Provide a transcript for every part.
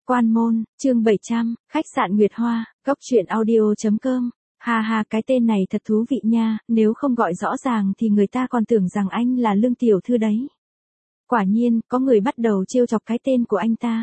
Quan môn, chương 700, khách sạn Nguyệt Hoa, góc truyện audio.com. Ha ha, cái tên này thật thú vị nha, nếu không gọi rõ ràng thì người ta còn tưởng rằng anh là Lương tiểu thư đấy. Quả nhiên, có người bắt đầu trêu chọc cái tên của anh ta.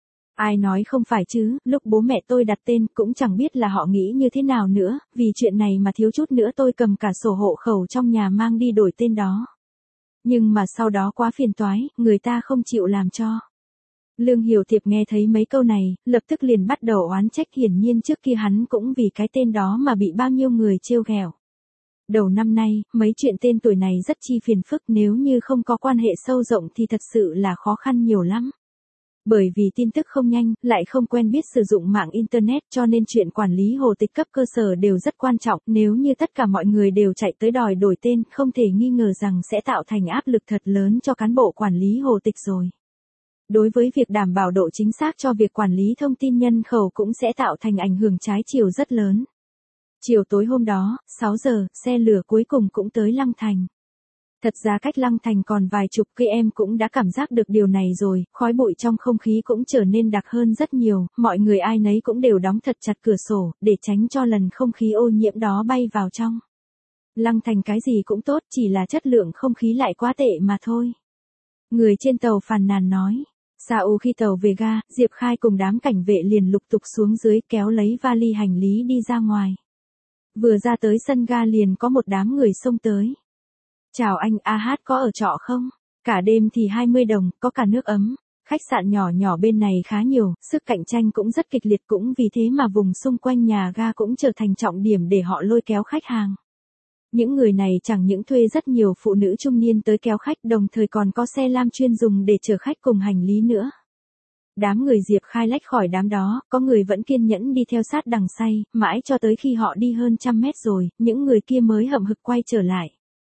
Ai nói không phải chứ, lúc bố mẹ tôi đặt tên cũng chẳng biết là họ nghĩ như thế nào nữa, vì chuyện này mà thiếu chút nữa tôi cầm cả sổ hộ khẩu trong nhà mang đi đổi tên đó. Nhưng mà sau đó quá phiền toái, người ta không chịu làm cho. Lương Hiểu Thiệp nghe thấy mấy câu này, lập tức liền bắt đầu oán trách, hiển nhiên trước kia hắn cũng vì cái tên đó mà bị bao nhiêu người trêu ghẹo. Đầu năm nay, mấy chuyện tên tuổi này rất chi phiền phức, nếu như không có quan hệ sâu rộng thì thật sự là khó khăn nhiều lắm. Bởi vì tin tức không nhanh, lại không quen biết sử dụng mạng Internet cho nên chuyện quản lý hồ tịch cấp cơ sở đều rất quan trọng, nếu như tất cả mọi người đều chạy tới đòi đổi tên, không thể nghi ngờ rằng sẽ tạo thành áp lực thật lớn cho cán bộ quản lý hồ tịch rồi. Đối với việc đảm bảo độ chính xác cho việc quản lý thông tin nhân khẩu cũng sẽ tạo thành ảnh hưởng trái chiều rất lớn. Chiều tối hôm đó, 6 giờ, xe lửa cuối cùng cũng tới Lăng Thành. Thật ra cách Lăng Thành còn vài chục km cũng đã cảm giác được điều này rồi, khói bụi trong không khí cũng trở nên đặc hơn rất nhiều, mọi người ai nấy cũng đều đóng thật chặt cửa sổ, để tránh cho lần không khí ô nhiễm đó bay vào trong. Lăng Thành cái gì cũng tốt, chỉ là chất lượng không khí lại quá tệ mà thôi. Người trên tàu phàn nàn nói. Sau khi tàu về ga, Diệp Khai cùng đám cảnh vệ liền lục tục xuống dưới kéo lấy vali hành lý đi ra ngoài. Vừa ra tới sân ga liền có một đám người xông tới. Chào anh, hát có ở trọ không? Cả đêm thì 20 đồng, có cả nước ấm. Khách sạn nhỏ nhỏ bên này khá nhiều, sức cạnh tranh cũng rất kịch liệt, cũng vì thế mà vùng xung quanh nhà ga cũng trở thành trọng điểm để họ lôi kéo khách hàng. Những người này chẳng những thuê rất nhiều phụ nữ trung niên tới kéo khách, đồng thời còn có xe lam chuyên dùng để chở khách cùng hành lý nữa. Đám người Diệp Khai lách khỏi đám đó, có người vẫn kiên nhẫn đi theo sát đằng sau, mãi cho tới khi họ đi hơn 100 mét rồi, những người kia mới hậm hực quay trở lại.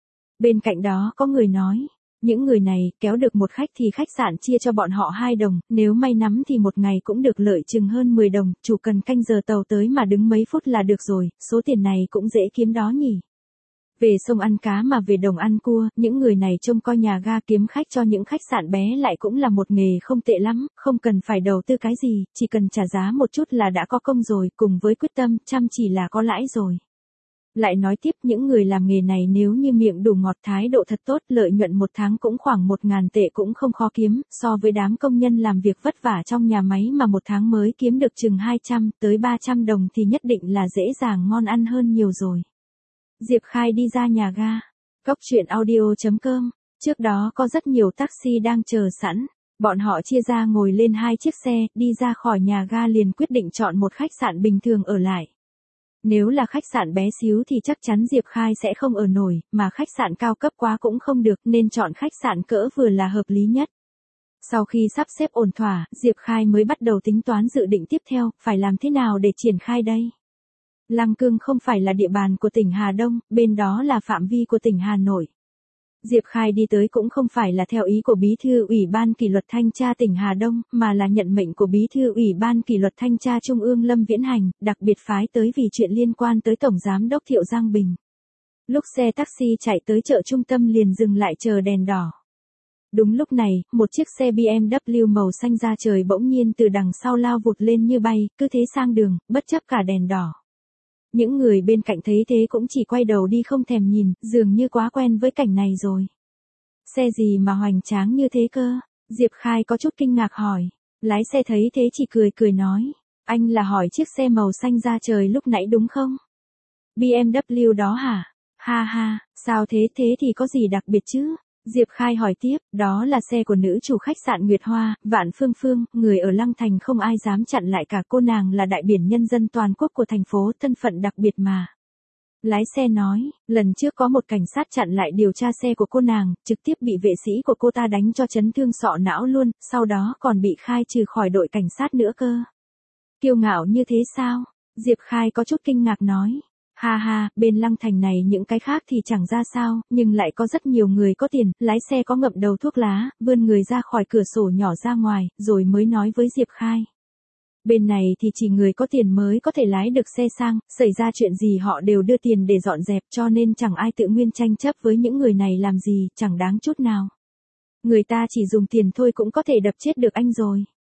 Bên cạnh đó có người nói, những người này kéo được một khách thì khách sạn chia cho bọn họ 2 đồng, nếu may mắn thì một ngày cũng được lợi chừng hơn 10 đồng, chủ cần canh giờ tàu tới mà đứng mấy phút là được rồi, số tiền này cũng dễ kiếm đó nhỉ. Về sông ăn cá mà về đồng ăn cua, những người này trông coi nhà ga kiếm khách cho những khách sạn bé lại cũng là một nghề không tệ lắm, không cần phải đầu tư cái gì, chỉ cần trả giá một chút là đã có công rồi, cùng với quyết tâm, chăm chỉ là có lãi rồi. Lại nói tiếp, những người làm nghề này nếu như miệng đủ ngọt, thái độ thật tốt, lợi nhuận một tháng cũng khoảng 1.000 tệ cũng không khó kiếm, so với đám công nhân làm việc vất vả trong nhà máy mà một tháng mới kiếm được chừng 200 tới 300 đồng thì nhất định là dễ dàng ngon ăn hơn nhiều rồi. Diệp Khai đi ra nhà ga. Góc truyện audio.com. Trước đó có rất nhiều taxi đang chờ sẵn. Bọn họ chia ra ngồi lên 2 chiếc xe, đi ra khỏi nhà ga liền quyết định chọn một khách sạn bình thường ở lại. Nếu là khách sạn bé xíu thì chắc chắn Diệp Khai sẽ không ở nổi, mà khách sạn cao cấp quá cũng không được, nên chọn khách sạn cỡ vừa là hợp lý nhất. Sau khi sắp xếp ổn thỏa, Diệp Khai mới bắt đầu tính toán dự định tiếp theo, phải làm thế nào để triển khai đây. Lăng Cương không phải là địa bàn của tỉnh Hà Đông, bên đó là phạm vi của tỉnh Hà Nội. Diệp Khai đi tới cũng không phải là theo ý của Bí thư Ủy ban Kỷ luật Thanh tra tỉnh Hà Đông, mà là nhận mệnh của Bí thư Ủy ban Kỷ luật Thanh tra Trung ương Lâm Viễn Hành, đặc biệt phái tới vì chuyện liên quan tới Tổng Giám đốc Thiệu Giang Bình. Lúc xe taxi chạy tới chợ trung tâm liền dừng lại chờ đèn đỏ. Đúng lúc này, một chiếc xe BMW màu xanh da trời bỗng nhiên từ đằng sau lao vụt lên như bay, cứ thế sang đường, bất chấp cả đèn đỏ. Những người bên cạnh thấy thế cũng chỉ quay đầu đi không thèm nhìn, dường như quá quen với cảnh này rồi. Xe gì mà hoành tráng như thế cơ? Diệp Khai có chút kinh ngạc hỏi. Lái xe thấy thế chỉ cười cười nói. Anh là hỏi chiếc xe màu xanh da trời lúc nãy đúng không? BMW đó hả? Ha ha, sao thế thì có gì đặc biệt chứ? Diệp Khai hỏi tiếp, đó là xe của nữ chủ khách sạn Nguyệt Hoa, Vạn Phương Phương, người ở Lăng Thành không ai dám chặn lại cả, cô nàng là đại biển nhân dân toàn quốc của thành phố, thân phận đặc biệt mà. Lái xe nói, lần trước có một cảnh sát chặn lại điều tra xe của cô nàng, trực tiếp bị vệ sĩ của cô ta đánh cho chấn thương sọ não luôn, sau đó còn bị khai trừ khỏi đội cảnh sát nữa cơ. Kiêu ngạo như thế sao? Diệp Khai có chút kinh ngạc nói. Ha ha, bên Lăng Thành này những cái khác thì chẳng ra sao, nhưng lại có rất nhiều người có tiền, lái xe có ngậm đầu thuốc lá, vươn người ra khỏi cửa sổ nhỏ ra ngoài, rồi mới nói với Diệp Khai. Bên này thì chỉ người có tiền mới có thể lái được xe sang, xảy ra chuyện gì họ đều đưa tiền để dọn dẹp, cho nên chẳng ai tự nguyên tranh chấp với những người này làm gì, chẳng đáng chút nào. Người ta chỉ dùng tiền thôi cũng có thể đập chết được anh rồi.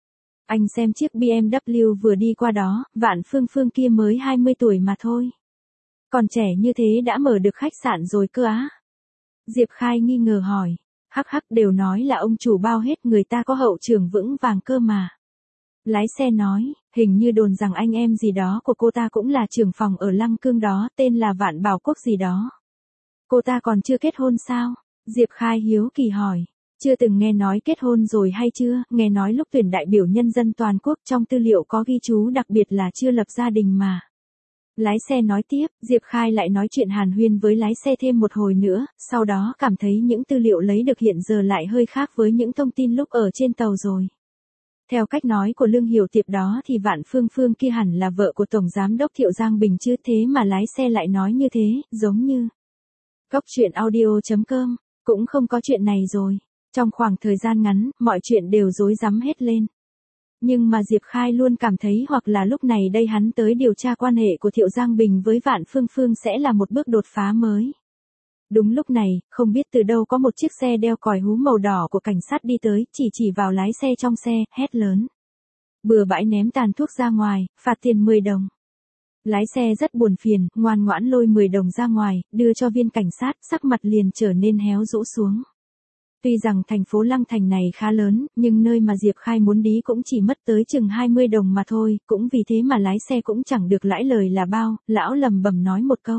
Anh xem chiếc BMW vừa đi qua đó, Vạn Phương Phương kia mới 20 tuổi mà thôi. Còn trẻ như thế đã mở được khách sạn rồi cơ á? Diệp Khai nghi ngờ hỏi. Hắc hắc, đều nói là ông chủ bao hết, người ta có hậu trường vững vàng cơ mà. Lái xe nói, hình như đồn rằng anh em gì đó của cô ta cũng là trưởng phòng ở Lăng Cương đó, tên là Vạn Bảo Quốc gì đó. Cô ta còn chưa kết hôn sao? Diệp Khai hiếu kỳ hỏi. Chưa từng nghe nói kết hôn rồi hay chưa, nghe nói lúc tuyển đại biểu nhân dân toàn quốc trong tư liệu có ghi chú đặc biệt là chưa lập gia đình mà. Lái xe nói tiếp, Diệp Khai lại nói chuyện hàn huyên với lái xe thêm một hồi nữa, sau đó cảm thấy những tư liệu lấy được hiện giờ lại hơi khác với những thông tin lúc ở trên tàu rồi. Theo cách nói của Lương Hiểu Tiệp đó thì Vạn Phương Phương kia hẳn là vợ của Tổng Giám đốc Thiệu Giang Bình chứ, thế mà lái xe lại nói như thế, giống như. Cóc truyện audio.com, cũng không có chuyện này rồi. Trong khoảng thời gian ngắn, mọi chuyện đều rối rắm hết lên. Nhưng mà Diệp Khai luôn cảm thấy hoặc là lúc này đây hắn tới điều tra quan hệ của Thiệu Giang Bình với Vạn Phương Phương sẽ là một bước đột phá mới. Đúng lúc này, không biết từ đâu có một chiếc xe đeo còi hú màu đỏ của cảnh sát đi tới, chỉ vào lái xe trong xe, hét lớn. Bừa bãi ném tàn thuốc ra ngoài, phạt tiền 10 đồng. Lái xe rất buồn phiền, ngoan ngoãn lôi 10 đồng ra ngoài, đưa cho viên cảnh sát, sắc mặt liền trở nên héo rũ xuống. Tuy rằng thành phố Lăng Thành này khá lớn, nhưng nơi mà Diệp Khai muốn đi cũng chỉ mất tới chừng 20 đồng mà thôi, cũng vì thế mà lái xe cũng chẳng được lãi lời là bao, lão lầm bầm nói một câu.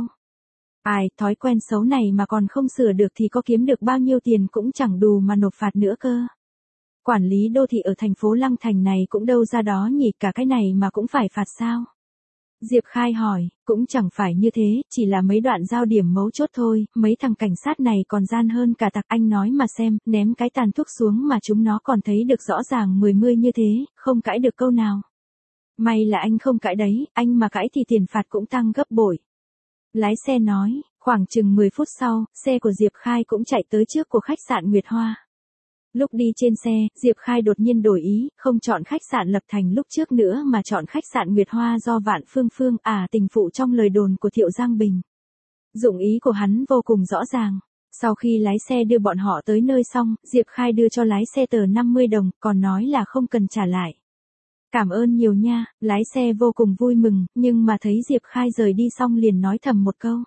Ai, thói quen xấu này mà còn không sửa được thì có kiếm được bao nhiêu tiền cũng chẳng đủ mà nộp phạt nữa cơ. Quản lý đô thị ở thành phố Lăng Thành này cũng đâu ra đó nhỉ, cả cái này mà cũng phải phạt sao? Diệp Khai hỏi, cũng chẳng phải như thế, chỉ là mấy đoạn giao điểm mấu chốt thôi, mấy thằng cảnh sát này còn gian hơn cả tặc, anh nói mà xem, ném cái tàn thuốc xuống mà chúng nó còn thấy được rõ ràng 10 như thế, không cãi được câu nào. May là anh không cãi đấy, anh mà cãi thì tiền phạt cũng tăng gấp bội. Lái xe nói, khoảng chừng 10 phút sau, xe của Diệp Khai cũng chạy tới trước của khách sạn Nguyệt Hoa. Lúc đi trên xe, Diệp Khai đột nhiên đổi ý, không chọn khách sạn Lập Thành lúc trước nữa mà chọn khách sạn Nguyệt Hoa do Vạn Phương Phương, tình phụ trong lời đồn của Thiệu Giang Bình. Dụng ý của hắn vô cùng rõ ràng. Sau khi lái xe đưa bọn họ tới nơi xong, Diệp Khai đưa cho lái xe tờ 50 đồng, còn nói là không cần trả lại. Cảm ơn nhiều nha, lái xe vô cùng vui mừng, nhưng mà thấy Diệp Khai rời đi xong liền nói thầm một câu.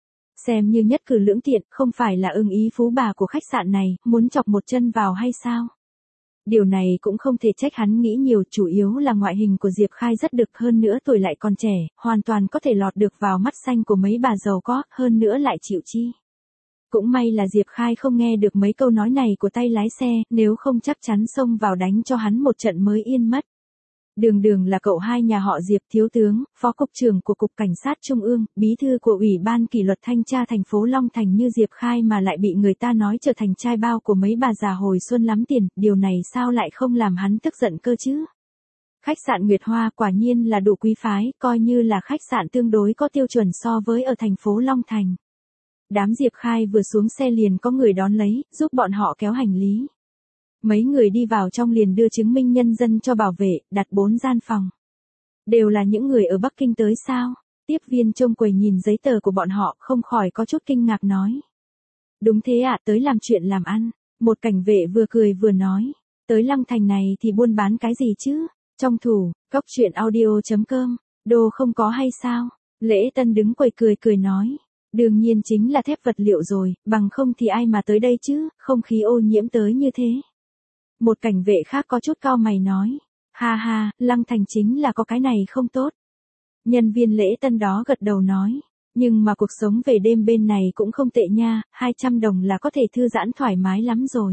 Xem như nhất cử lưỡng tiện, không phải là ưng ý phú bà của khách sạn này, muốn chọc một chân vào hay sao? Điều này cũng không thể trách hắn nghĩ nhiều, chủ yếu là ngoại hình của Diệp Khai rất được, hơn nữa tuổi lại còn trẻ, hoàn toàn có thể lọt được vào mắt xanh của mấy bà giàu có, hơn nữa lại chịu chi. Cũng may là Diệp Khai không nghe được mấy câu nói này của tay lái xe, nếu không chắc chắn xông vào đánh cho hắn một trận mới yên mất. Đường là cậu hai nhà họ Diệp, thiếu tướng, phó cục trưởng của Cục Cảnh sát Trung ương, bí thư của Ủy ban kỷ luật thanh tra thành phố Long Thành như Diệp Khai mà lại bị người ta nói trở thành trai bao của mấy bà già hồi xuân lắm tiền, điều này sao lại không làm hắn tức giận cơ chứ? Khách sạn Nguyệt Hoa quả nhiên là đủ quý phái, coi như là khách sạn tương đối có tiêu chuẩn so với ở thành phố Long Thành. Đám Diệp Khai vừa xuống xe liền có người đón lấy, giúp bọn họ kéo hành lý. Mấy người đi vào trong liền đưa chứng minh nhân dân cho bảo vệ, đặt 4 gian phòng. Đều là những người ở Bắc Kinh tới sao? Tiếp viên trông quầy nhìn giấy tờ của bọn họ, không khỏi có chút kinh ngạc nói. Đúng thế ạ, tới làm chuyện làm ăn. Một cảnh vệ vừa cười vừa nói. Tới Lăng Thành này thì buôn bán cái gì chứ? Trong thủ, cóc truyện audio.com, đồ không có hay sao? Lễ Tân đứng quầy cười nói. Đương nhiên chính là thép vật liệu rồi, bằng không thì ai mà tới đây chứ, không khí ô nhiễm tới như thế. Một cảnh vệ khác có chút cau mày nói. Ha ha, Lăng Thành chính là có cái này không tốt. Nhân viên Lễ Tân đó gật đầu nói. Nhưng mà cuộc sống về đêm bên này cũng không tệ nha, 200 đồng là có thể thư giãn thoải mái lắm rồi.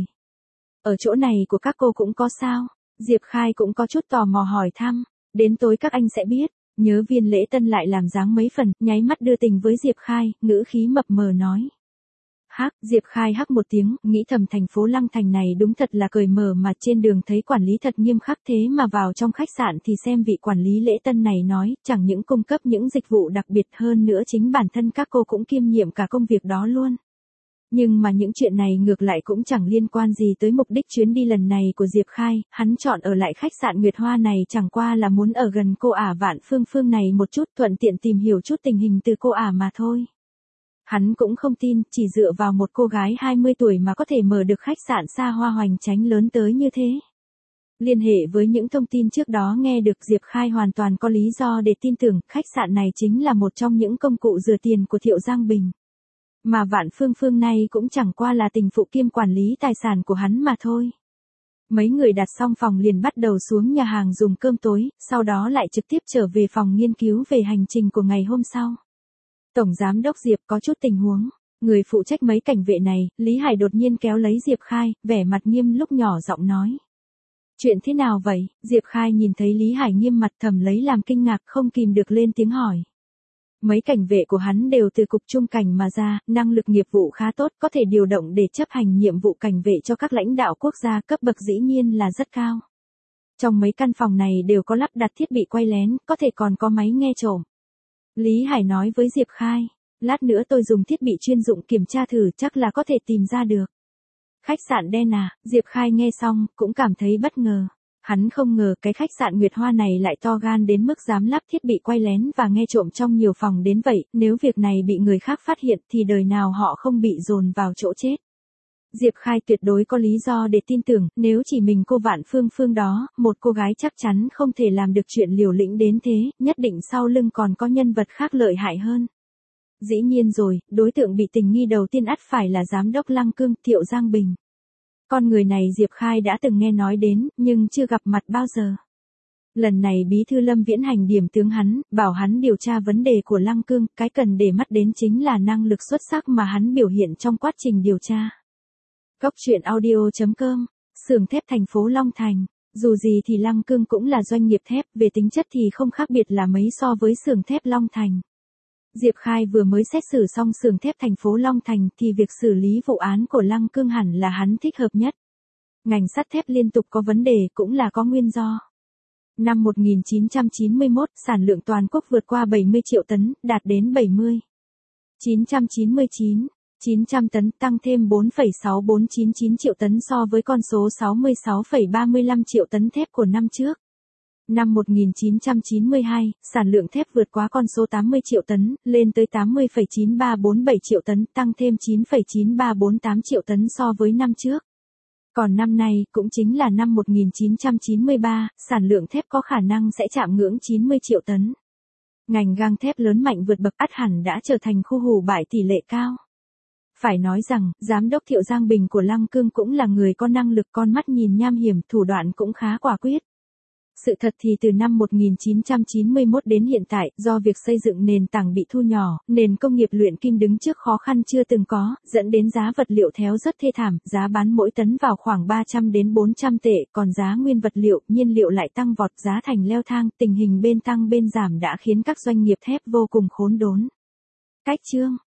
Ở chỗ này của các cô cũng có sao? Diệp Khai cũng có chút tò mò hỏi thăm. Đến tối các anh sẽ biết. Nhớ viên Lễ Tân lại làm dáng mấy phần, nháy mắt đưa tình với Diệp Khai, ngữ khí mập mờ nói. Hắc, Diệp Khai hắc một tiếng, nghĩ thầm thành phố Lăng Thành này đúng thật là cởi mở mà trên đường thấy quản lý thật nghiêm khắc, thế mà vào trong khách sạn thì xem vị quản lý Lễ Tân này nói, chẳng những cung cấp những dịch vụ đặc biệt hơn nữa chính bản thân các cô cũng kiêm nhiệm cả công việc đó luôn. Nhưng mà những chuyện này ngược lại cũng chẳng liên quan gì tới mục đích chuyến đi lần này của Diệp Khai, hắn chọn ở lại khách sạn Nguyệt Hoa này chẳng qua là muốn ở gần cô ả Vạn Phương Phương này một chút, thuận tiện tìm hiểu chút tình hình từ cô ả mà thôi. Hắn cũng không tin, chỉ dựa vào một cô gái 20 tuổi mà có thể mở được khách sạn xa hoa hoành tráng lớn tới như thế. Liên hệ với những thông tin trước đó nghe được, Diệp Khai hoàn toàn có lý do để tin tưởng khách sạn này chính là một trong những công cụ rửa tiền của Thiệu Giang Bình. Mà Vạn Phương Phương này cũng chẳng qua là tình phụ kiêm quản lý tài sản của hắn mà thôi. Mấy người đặt xong phòng liền bắt đầu xuống nhà hàng dùng cơm tối, sau đó lại trực tiếp trở về phòng nghiên cứu về hành trình của ngày hôm sau. Tổng giám đốc Diệp có chút tình huống. Người phụ trách mấy cảnh vệ này, Lý Hải đột nhiên kéo lấy Diệp Khai, vẻ mặt nghiêm lúc nhỏ giọng nói. Chuyện thế nào vậy? Diệp Khai nhìn thấy Lý Hải nghiêm mặt thầm lấy làm kinh ngạc, không kìm được lên tiếng hỏi. Mấy cảnh vệ của hắn đều từ cục trung cảnh mà ra, năng lực nghiệp vụ khá tốt, có thể điều động để chấp hành nhiệm vụ cảnh vệ cho các lãnh đạo quốc gia, cấp bậc dĩ nhiên là rất cao. Trong mấy căn phòng này đều có lắp đặt thiết bị quay lén, có thể còn có máy nghe trộm. Lý Hải nói với Diệp Khai, lát nữa tôi dùng thiết bị chuyên dụng kiểm tra thử, chắc là có thể tìm ra được. Khách sạn đen à? Diệp Khai nghe xong, cũng cảm thấy bất ngờ. Hắn không ngờ cái khách sạn Nguyệt Hoa này lại to gan đến mức dám lắp thiết bị quay lén và nghe trộm trong nhiều phòng đến vậy, nếu việc này bị người khác phát hiện thì đời nào họ không bị dồn vào chỗ chết. Diệp Khai tuyệt đối có lý do để tin tưởng, nếu chỉ mình cô Vạn Phương Phương đó, một cô gái chắc chắn không thể làm được chuyện liều lĩnh đến thế, nhất định sau lưng còn có nhân vật khác lợi hại hơn. Dĩ nhiên rồi, đối tượng bị tình nghi đầu tiên ắt phải là giám đốc Lăng Cương, Thiệu Giang Bình. Con người này Diệp Khai đã từng nghe nói đến, nhưng chưa gặp mặt bao giờ. Lần này bí thư Lâm Viễn Hành điểm tướng hắn, bảo hắn điều tra vấn đề của Lăng Cương, cái cần để mắt đến chính là năng lực xuất sắc mà hắn biểu hiện trong quá trình điều tra. Cốc truyện audio.com, xưởng thép thành phố Long Thành. Dù gì thì Lăng Cương cũng là doanh nghiệp thép, về tính chất thì không khác biệt là mấy so với xưởng thép Long Thành. Diệp Khai vừa mới xét xử xong xưởng thép thành phố Long Thành thì việc xử lý vụ án của Lăng Cương hẳn là hắn thích hợp nhất. Ngành sắt thép liên tục có vấn đề cũng là có nguyên do. Năm 1991, sản lượng toàn quốc vượt qua 70 triệu tấn, đạt đến 900 tấn, tăng thêm 4,6499 triệu tấn so với con số 66,35 triệu tấn thép của năm trước. Năm 1992, sản lượng thép vượt quá con số 80 triệu tấn, lên tới 80,9347 triệu tấn, tăng thêm 9,9348 triệu tấn so với năm trước. Còn năm nay, cũng chính là năm 1993, sản lượng thép có khả năng sẽ chạm ngưỡng 90 triệu tấn. Ngành gang thép lớn mạnh vượt bậc ắt hẳn đã trở thành khu hủ bại tỷ lệ cao. Phải nói rằng, giám đốc Thiệu Giang Bình của Lăng Cương cũng là người có năng lực, con mắt nhìn nham hiểm, thủ đoạn cũng khá quả quyết. Sự thật thì từ năm 1991 đến hiện tại, do việc xây dựng nền tảng bị thu nhỏ, nền công nghiệp luyện kim đứng trước khó khăn chưa từng có, dẫn đến giá vật liệu théo rất thê thảm, giá bán mỗi tấn vào khoảng 300 đến 400 tệ, còn giá nguyên vật liệu, nhiên liệu lại tăng vọt, giá thành leo thang, tình hình bên tăng bên giảm đã khiến các doanh nghiệp thép vô cùng khốn đốn. Cách chương